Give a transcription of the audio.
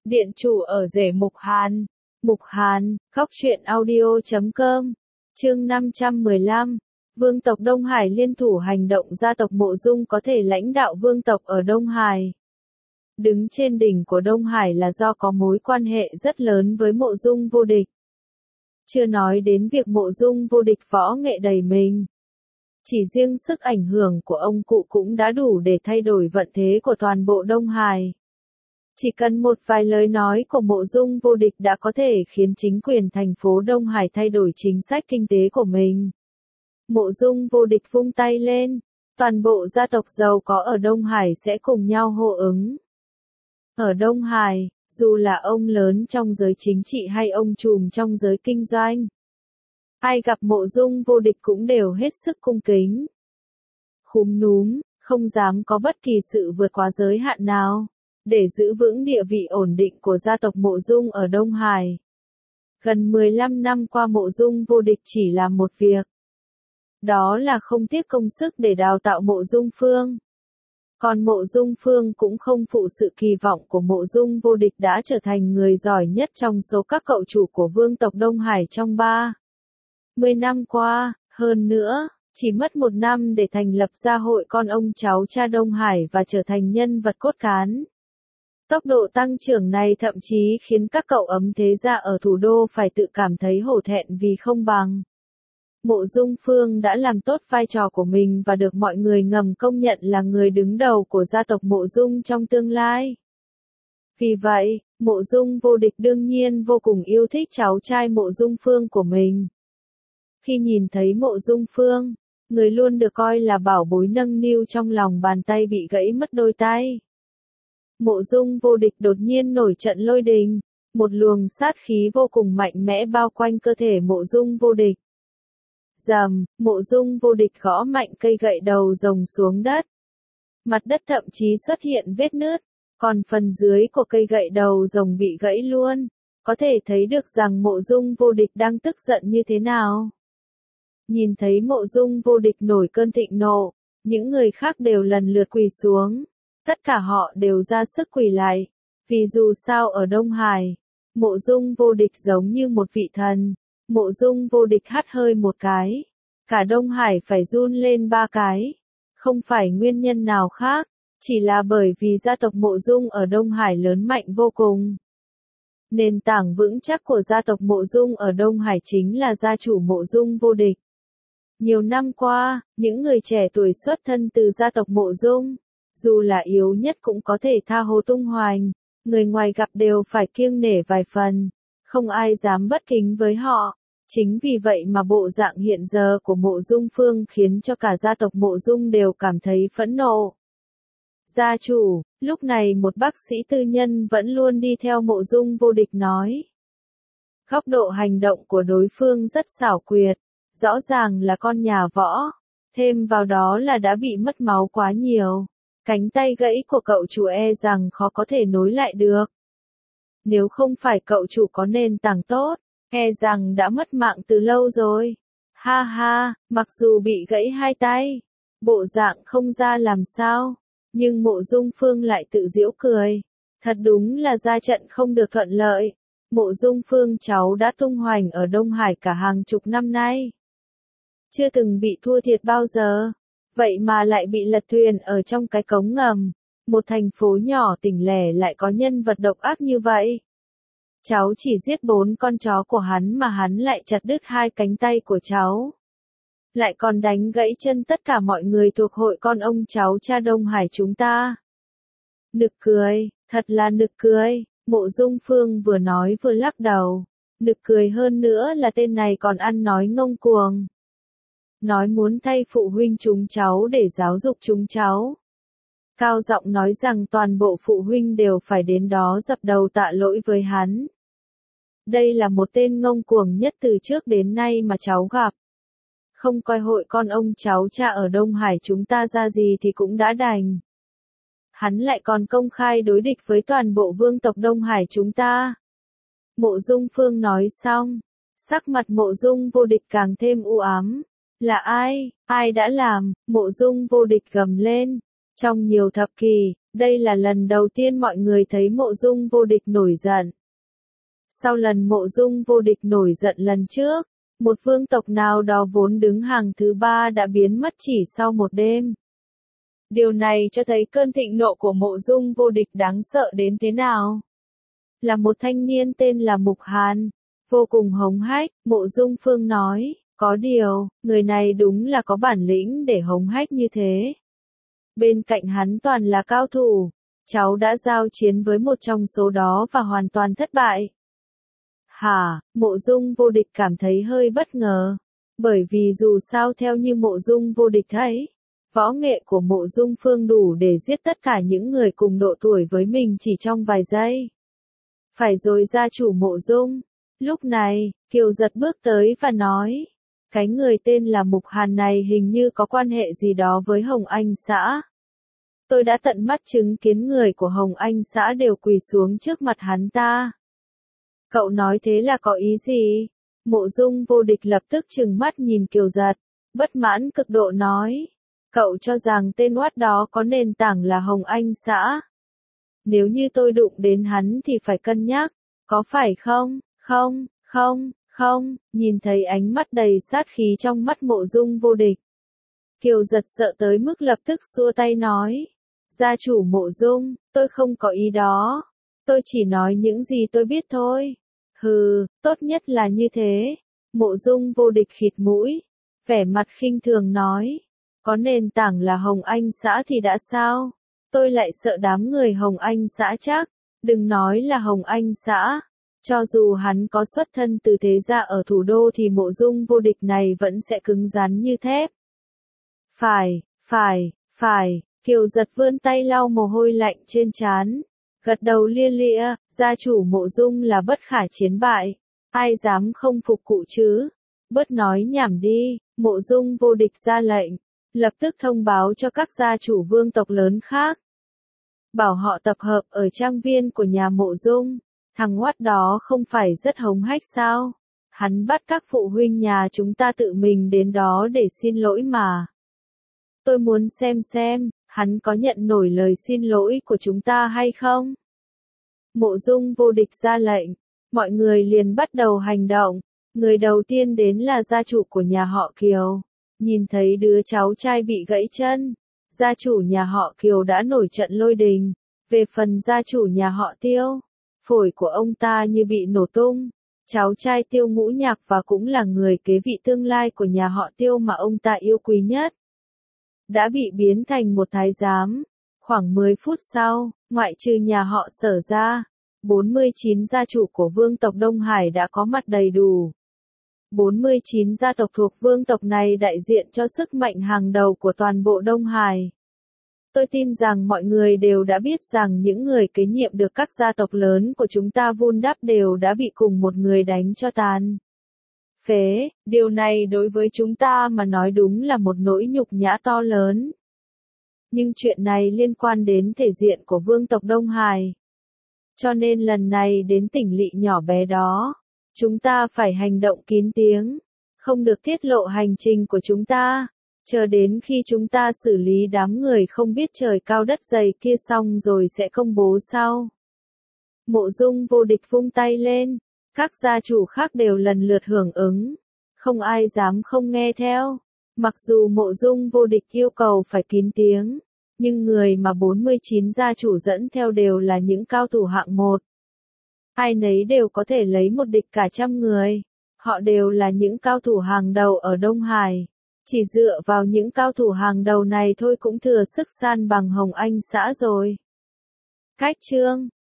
Điện chủ ở rể Mục Hàn. Mục Hàn, Góc truyện audio.com. Chương 515. Vương tộc Đông Hải liên thủ hành động, gia tộc Mộ Dung có thể lãnh đạo vương tộc ở Đông Hải. Đứng trên đỉnh của Đông Hải là do có mối quan hệ rất lớn với Mộ Dung vô địch. Chưa nói đến việc Mộ Dung vô địch võ nghệ đầy mình. Chỉ riêng sức ảnh hưởng của ông cụ cũng đã đủ để thay đổi vận thế của toàn bộ Đông Hải. Chỉ cần một vài lời nói của Mộ Dung vô địch đã có thể khiến chính quyền thành phố Đông Hải thay đổi chính sách kinh tế của mình. Mộ Dung vô địch vung tay lên, toàn bộ gia tộc giàu có ở Đông Hải sẽ cùng nhau hô ứng. Ở Đông Hải, dù là ông lớn trong giới chính trị hay ông trùm trong giới kinh doanh, ai gặp Mộ Dung vô địch cũng đều hết sức cung kính. Khúm núm, không dám có bất kỳ sự vượt quá giới hạn nào, để giữ vững địa vị ổn định của gia tộc Mộ Dung ở Đông Hải. Gần 15 năm qua Mộ Dung vô địch chỉ làm một việc. Đó là không tiếc công sức để đào tạo Mộ Dung Phương. Còn Mộ Dung Phương cũng không phụ sự kỳ vọng của Mộ Dung vô địch, đã trở thành người giỏi nhất trong số các cậu chủ của vương tộc Đông Hải trong 30 năm qua. Hơn nữa, chỉ mất 1 năm để thành lập ra hội con ông cháu cha Đông Hải và trở thành nhân vật cốt cán. Tốc độ tăng trưởng này thậm chí khiến các cậu ấm thế gia ở thủ đô phải tự cảm thấy hổ thẹn vì không bằng. Mộ Dung Phương đã làm tốt vai trò của mình và được mọi người ngầm công nhận là người đứng đầu của gia tộc Mộ Dung trong tương lai. Vì vậy, Mộ Dung vô địch đương nhiên vô cùng yêu thích cháu trai Mộ Dung Phương của mình. Khi nhìn thấy Mộ Dung Phương, người luôn được coi là bảo bối nâng niu trong lòng bàn tay bị gãy mất đôi tay. Mộ Dung vô địch đột nhiên nổi trận lôi đình, một luồng sát khí vô cùng mạnh mẽ bao quanh cơ thể Mộ Dung vô địch. Rầm, Mộ Dung vô địch gõ mạnh cây gậy đầu rồng xuống đất. Mặt đất thậm chí xuất hiện vết nứt, còn phần dưới của cây gậy đầu rồng bị gãy luôn. Có thể thấy được rằng Mộ Dung vô địch đang tức giận như thế nào. Nhìn thấy Mộ Dung vô địch nổi cơn thịnh nộ, những người khác đều lần lượt quỳ xuống. Tất cả họ đều ra sức quỳ lại, vì dù sao ở Đông Hải, Mộ Dung vô địch giống như một vị thần. Mộ Dung vô địch hắt hơi một cái, cả Đông Hải phải run lên 3 cái. Không phải nguyên nhân nào khác, chỉ là bởi vì gia tộc Mộ Dung ở Đông Hải lớn mạnh vô cùng. Nền tảng vững chắc của gia tộc Mộ Dung ở Đông Hải chính là gia chủ Mộ Dung vô địch. Nhiều năm qua, những người trẻ tuổi xuất thân từ gia tộc Mộ Dung, dù là yếu nhất cũng có thể tha hồ tung hoành, người ngoài gặp đều phải kiêng nể vài phần, không ai dám bất kính với họ. Chính vì vậy mà bộ dạng hiện giờ của Mộ Dung Phương khiến cho cả gia tộc Mộ Dung đều cảm thấy phẫn nộ. Gia chủ, lúc này một bác sĩ tư nhân vẫn luôn đi theo Mộ Dung vô địch nói. Góc độ hành động của đối phương rất xảo quyệt, rõ ràng là con nhà võ, thêm vào đó là đã bị mất máu quá nhiều. Cánh tay gãy của cậu chủ e rằng khó có thể nối lại được. Nếu không phải cậu chủ có nền tảng tốt, e rằng đã mất mạng từ lâu rồi. Ha ha, mặc dù bị gãy 2 tay, bộ dạng không ra làm sao, nhưng Mộ Dung Phương lại tự giễu cười. Thật đúng là ra trận không được thuận lợi. Mộ Dung Phương cháu đã tung hoành ở Đông Hải cả hàng chục năm nay. Chưa từng bị thua thiệt bao giờ. Vậy mà lại bị lật thuyền ở trong cái cống ngầm. Một thành phố nhỏ tỉnh lẻ lại có nhân vật độc ác như vậy. Cháu chỉ giết 4 con chó của hắn mà hắn lại chặt đứt 2 cánh tay của cháu. Lại còn đánh gãy chân tất cả mọi người thuộc hội con ông cháu cha Đông Hải chúng ta. Nực cười, thật là nực cười. Mộ Dung Phương vừa nói vừa lắc đầu. Nực cười hơn nữa là tên này còn ăn nói ngông cuồng. Nói muốn thay phụ huynh chúng cháu để giáo dục chúng cháu. Cao giọng nói rằng toàn bộ phụ huynh đều phải đến đó dập đầu tạ lỗi với hắn. Đây là một tên ngông cuồng nhất từ trước đến nay mà cháu gặp. Không coi hội con ông cháu cha ở Đông Hải chúng ta ra gì thì cũng đã đành. Hắn lại còn công khai đối địch với toàn bộ vương tộc Đông Hải chúng ta. Mộ Dung Phương nói xong, sắc mặt Mộ Dung vô địch càng thêm u ám. Là ai? Ai đã làm? Mộ Dung vô địch gầm lên. Trong nhiều thập kỷ, Đây là lần đầu tiên mọi người thấy Mộ Dung Vô Địch nổi giận. Sau lần Mộ Dung Vô Địch nổi giận lần trước, một vương tộc nào đó vốn đứng hàng thứ 3 đã biến mất chỉ sau một đêm. Điều này cho thấy cơn thịnh nộ của Mộ Dung Vô Địch đáng sợ đến thế nào. Là một thanh niên tên là Mục Hàn, vô cùng hống hách, Mộ Dung Phương nói, có điều, người này đúng là có bản lĩnh để hống hách như thế. Bên cạnh hắn toàn là cao thủ, cháu đã giao chiến với một trong số đó và hoàn toàn thất bại. Hả, Mộ Dung Vô Địch cảm thấy hơi bất ngờ, bởi vì dù sao theo như Mộ Dung Vô Địch thấy, võ nghệ của Mộ Dung Phương đủ để giết tất cả những người cùng độ tuổi với mình chỉ trong vài giây. Phải rồi gia chủ Mộ Dung. Lúc này, Kiều Giật bước tới và nói, cái người tên là Mục Hàn này hình như có quan hệ gì đó với Hồng Anh xã. Tôi đã tận mắt chứng kiến người của Hồng Anh xã đều quỳ xuống trước mặt hắn ta. Cậu nói thế là có ý gì? Mộ Dung Vô Địch lập tức trừng mắt nhìn Kiều Giật, bất mãn cực độ nói. Cậu cho rằng tên oát đó có nền tảng là Hồng Anh xã. Nếu như tôi đụng đến hắn thì phải cân nhắc, có phải không? Không, nhìn thấy ánh mắt đầy sát khí trong mắt Mộ Dung Vô Địch. Kiều Giật sợ tới mức lập tức xua tay nói. Gia chủ Mộ Dung, tôi không có ý đó. Tôi chỉ nói những gì tôi biết thôi. Hừ, tốt nhất là như thế. Mộ Dung Vô Địch khịt mũi, vẻ mặt khinh thường nói. Có nền tảng là Hồng Anh xã thì đã sao? Tôi lại sợ đám người Hồng Anh xã chắc. Đừng nói là Hồng Anh xã. Cho dù hắn có xuất thân từ thế gia ở thủ đô thì Mộ Dung Vô Địch này vẫn sẽ cứng rắn như thép. Phải, Kiều Giật vươn tay lau mồ hôi lạnh trên trán, gật đầu lia lịa, gia chủ Mộ Dung là bất khả chiến bại, ai dám không phục cụ chứ? Bớt nói nhảm đi, Mộ Dung Vô Địch ra lệnh, lập tức thông báo cho các gia chủ vương tộc lớn khác. Bảo họ tập hợp ở trang viên của nhà Mộ Dung. Thằng oát đó không phải rất hống hách sao? Hắn bắt các phụ huynh nhà chúng ta tự mình đến đó để xin lỗi mà. Tôi muốn xem, hắn có nhận nổi lời xin lỗi của chúng ta hay không? Mộ Dung Vô Địch ra lệnh, mọi người liền bắt đầu hành động. Người đầu tiên đến là gia chủ của nhà họ Kiều. Nhìn thấy đứa cháu trai bị gãy chân, gia chủ nhà họ Kiều đã nổi trận lôi đình. Về phần gia chủ nhà họ Tiêu, phổi của ông ta như bị nổ tung. Cháu trai Tiêu Ngũ Nhạc và cũng là người kế vị tương lai của nhà họ Tiêu mà ông ta yêu quý nhất, đã bị biến thành một thái giám. Khoảng 10 phút sau, ngoại trừ nhà họ Sở ra, 49 gia chủ của vương tộc Đông Hải đã có mặt đầy đủ. 49 gia tộc thuộc vương tộc này đại diện cho sức mạnh hàng đầu của toàn bộ Đông Hải. Tôi tin rằng mọi người đều đã biết rằng những người kế nhiệm được các gia tộc lớn của chúng ta vun đắp đều đã bị cùng một người đánh cho tàn phế. Điều này đối với chúng ta mà nói đúng là một nỗi nhục nhã to lớn. Nhưng chuyện này liên quan đến thể diện của vương tộc Đông Hải. Cho nên lần này đến tỉnh lỵ nhỏ bé đó, chúng ta phải hành động kín tiếng, không được tiết lộ hành trình của chúng ta. Chờ đến khi chúng ta xử lý đám người không biết trời cao đất dày kia xong rồi sẽ công bố sau. Mộ Dung Vô Địch vung tay lên, các gia chủ khác đều lần lượt hưởng ứng, không ai dám không nghe theo. Mặc dù Mộ Dung Vô Địch yêu cầu phải kín tiếng, nhưng người mà 49 gia chủ dẫn theo đều là những cao thủ hạng 1. Ai nấy đều có thể lấy một địch cả trăm người. Họ đều là những cao thủ hàng đầu ở Đông Hải. Chỉ dựa vào những cao thủ hàng đầu này thôi cũng thừa sức san bằng Hồng Anh xã rồi. Cách chương